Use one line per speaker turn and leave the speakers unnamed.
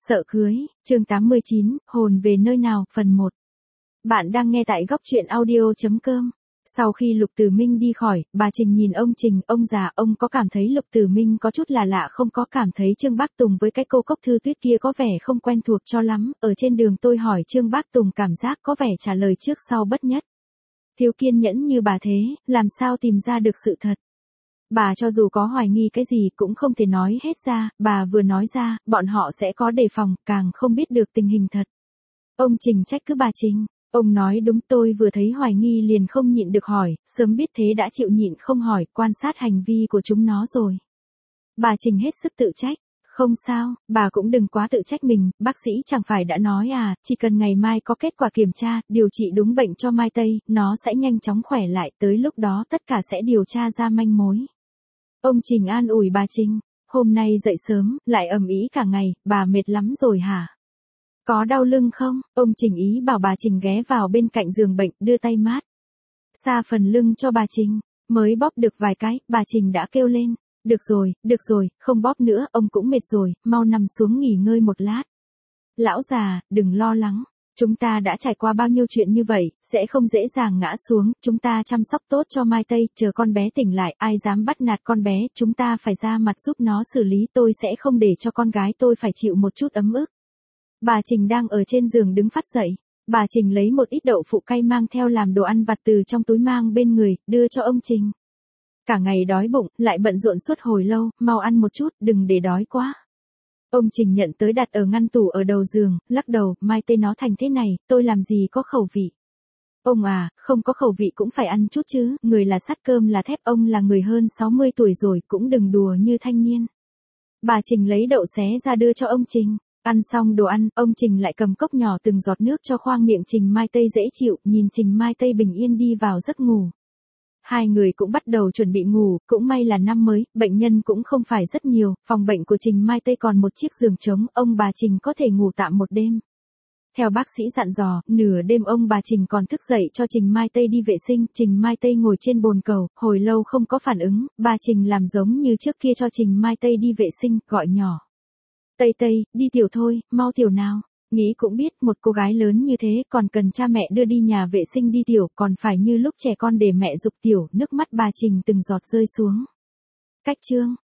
Sợ cưới, chương 89, hồn về nơi nào, phần 1. Bạn đang nghe tại góc truyện audio.com. Sau khi Lục Tử Minh đi khỏi, bà Trình nhìn ông Trình, ông già, ông có cảm thấy Lục Tử Minh có chút là lạ không, có cảm thấy Trương Bác Tùng với cái cô Cốc Thư Tuyết kia có vẻ không quen thuộc cho lắm. Ở trên đường tôi hỏi Trương Bác Tùng, cảm giác có vẻ trả lời trước sau bất nhất. Thiếu kiên nhẫn như bà thế, làm sao tìm ra được sự thật. Bà cho dù có hoài nghi cái gì cũng không thể nói hết ra, bà vừa nói ra, bọn họ sẽ có đề phòng, càng không biết được tình hình thật. Ông Trình trách cứ bà Trình. Ông nói đúng, tôi vừa thấy hoài nghi liền không nhịn được hỏi, sớm biết thế đã chịu nhịn không hỏi, quan sát hành vi của chúng nó rồi. Bà Trình hết sức tự trách. Không sao, bà cũng đừng quá tự trách mình, bác sĩ chẳng phải đã nói à, chỉ cần ngày mai có kết quả kiểm tra, điều trị đúng bệnh cho Mai Tây, nó sẽ nhanh chóng khỏe lại, tới lúc đó tất cả sẽ điều tra ra manh mối. Ông Trình an ủi bà Trình, hôm nay dậy sớm, lại ầm ĩ cả ngày, bà mệt lắm rồi hả? Có đau lưng không? Ông Trình ý bảo bà Trình ghé vào bên cạnh giường bệnh, đưa tay mát xa phần lưng cho bà Trình. Mới bóp được vài cái, bà Trình đã kêu lên. Được rồi, không bóp nữa, ông cũng mệt rồi, mau nằm xuống nghỉ ngơi một lát. Lão già, đừng lo lắng. Chúng ta đã trải qua bao nhiêu chuyện như vậy, sẽ không dễ dàng ngã xuống, chúng ta chăm sóc tốt cho Mai Tây, chờ con bé tỉnh lại, ai dám bắt nạt con bé, chúng ta phải ra mặt giúp nó xử lý, tôi sẽ không để cho con gái tôi phải chịu một chút ấm ức. Bà Trình đang ở trên giường đứng phát dậy, bà Trình lấy một ít đậu phụ cay mang theo làm đồ ăn vặt từ trong túi mang bên người, đưa cho ông Trình. Cả ngày đói bụng, lại bận rộn suốt hồi lâu, mau ăn một chút, đừng để đói quá. Ông Trình nhận tới đặt ở ngăn tủ ở đầu giường, lắc đầu, Mai Tây nó thành thế này, tôi làm gì có khẩu vị. Ông à, không có khẩu vị cũng phải ăn chút chứ, người là sắt cơm là thép, ông là người hơn 60 tuổi rồi, cũng đừng đùa như thanh niên. Bà Trình lấy đậu xé ra đưa cho ông Trình. Ăn xong đồ ăn, ông Trình lại cầm cốc nhỏ từng giọt nước cho khoang miệng Trình Mai Tây dễ chịu, nhìn Trình Mai Tây bình yên đi vào giấc ngủ. Hai người cũng bắt đầu chuẩn bị ngủ, cũng may là năm mới, bệnh nhân cũng không phải rất nhiều, phòng bệnh của Trình Mai Tây còn một chiếc giường trống, ông bà Trình có thể ngủ tạm một đêm. Theo bác sĩ dặn dò, nửa đêm ông bà Trình còn thức dậy cho Trình Mai Tây đi vệ sinh, Trình Mai Tây ngồi trên bồn cầu, hồi lâu không có phản ứng, bà Trình làm giống như trước kia cho Trình Mai Tây đi vệ sinh, gọi nhỏ. Tây Tây, đi tiểu thôi, mau tiểu nào. Nghĩ cũng biết một cô gái lớn như thế còn cần cha mẹ đưa đi nhà vệ sinh đi tiểu, còn phải như lúc trẻ con để mẹ giục tiểu, nước mắt bà Trình từng giọt rơi xuống. Cách chương.